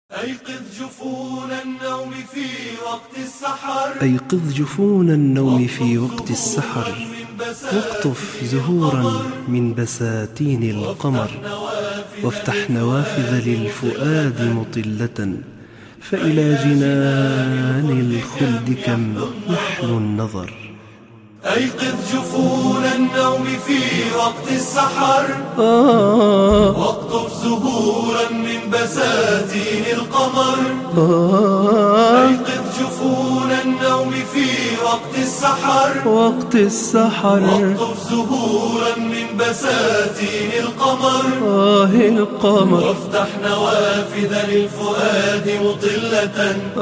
أيقظ جفون النوم في وقت السحر، أيقظ جفون النوم في وقت السحر، واقطف زهورا من بساتين القمر، وافتح نوافذ للفؤاد مطلة، فإلى جنان الخلد كم يحلو النظر. أيقظ جفون النوم في وقت السحر، واقطف زهورا من بساتين القمر. أيقظ جفون النوم في وقت السحر، واقطف زهورا من بساتين القمر. القمر، وافتح نوافذ للفؤاد مطلة،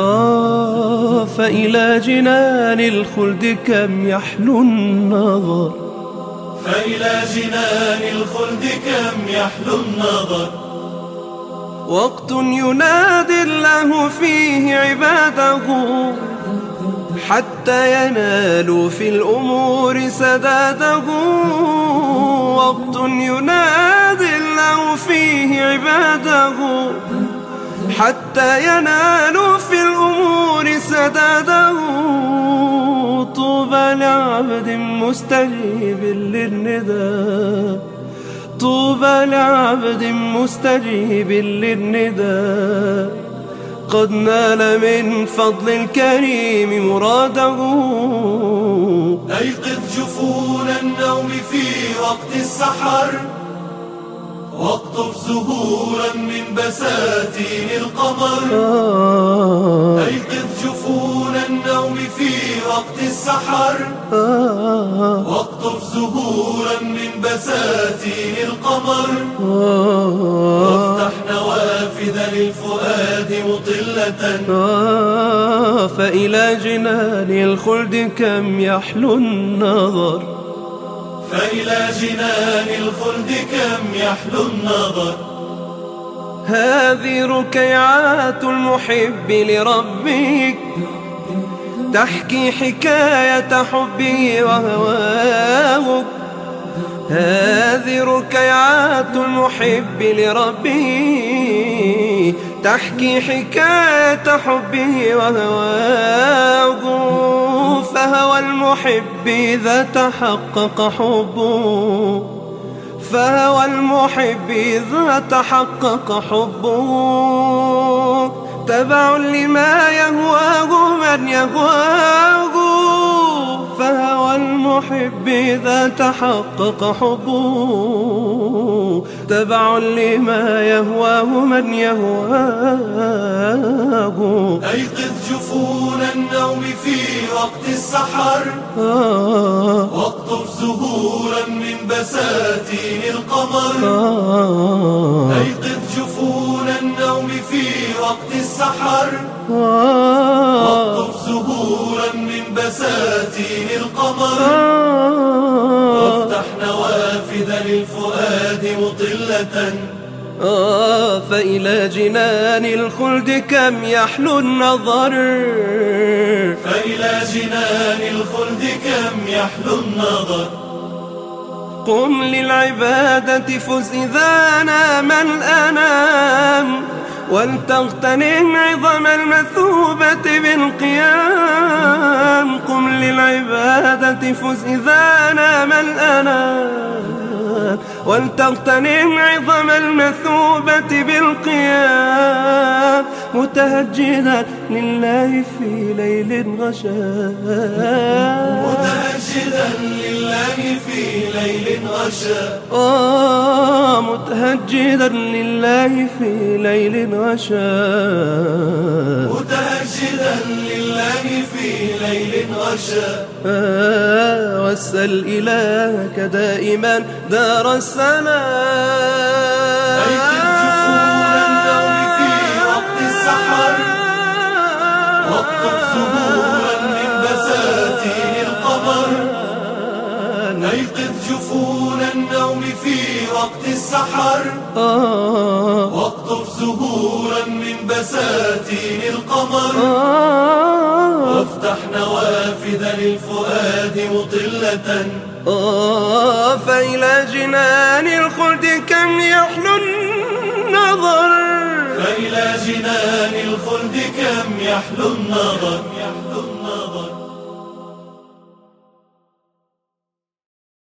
فإلى جنان الخلد كم يحلو النظر. فإلى جنان الخلد كم يحلو النظر. وقت ينادي الله فيه عباده حتى ينالوا في الأمور سداده. وقت ينادي الله فيه عباده حتى ينالوا في الأمور سداده. طوبى لعبد مستجيب للنداء، طوبى لعبد مستجيب للنداء، قد نال من فضل الكريم مراده. أيقظ جفون النوم في وقت السحر، واقطف زهورا من بساتين القمر. أيقظ جفون النوم في وقت السحر، واقطف زهورا من بساتين القمر. وافتح نوافذ للفؤاد مطلة، فإلى جنان الخلد كم يحلو النظر. فإلى جنان الخلد كم يحلو النظر. هذه ركيعات المحب لربه تحكي حكاية حبه وهواه. هذه ركيعات المحب لربه تحكي حكاية حبه وهواه. فهوى المحب إذا تحقق حبه، فهوى المحب إذا تحقق حبه، تبع لما يهواه من يهواه. فهوى المحب إذا تحقق حبه، تبع لما يهواه من يهواه. أيقظ جفون النوم في وقت السحر، واقطف زهورا من بساتين القمر. أيقظ جفون النوم في وقت السحر، واقطف زهورا من بساتين القمر. وافتح نوافذ للفؤاد مطلة، فإلى جنان الخلد كم يحلو النظر. فإلى جنان الخلد كم يحلو النظر. قم للعبادة فز إذا نام الأنام، ولتغتنم عظم المثوبة بالقيام. قم للعبادة فز إذا نام الأنام، ولتغتنم عظم المثوبة بالقيام. متهجدا لله في ليل غشا، متهجدا لله في ليل غشا. متهجدا لله في ليل غشا، متهجدا لله في ليل غشا. واسأل إلهك دائما دار السلام. أيقظ جفون النوم في وقت السحر، واقطف زهورا من بساتين القمر. أيقظ جفون النوم في وقت السحر، واقطف زهورا من بساتين القمر. وافتح نوافذ للفؤاد مطلة، فإلى جنان الخلد كم يحلو النظر. فإلى جنان الخلد كم يحلو النظر.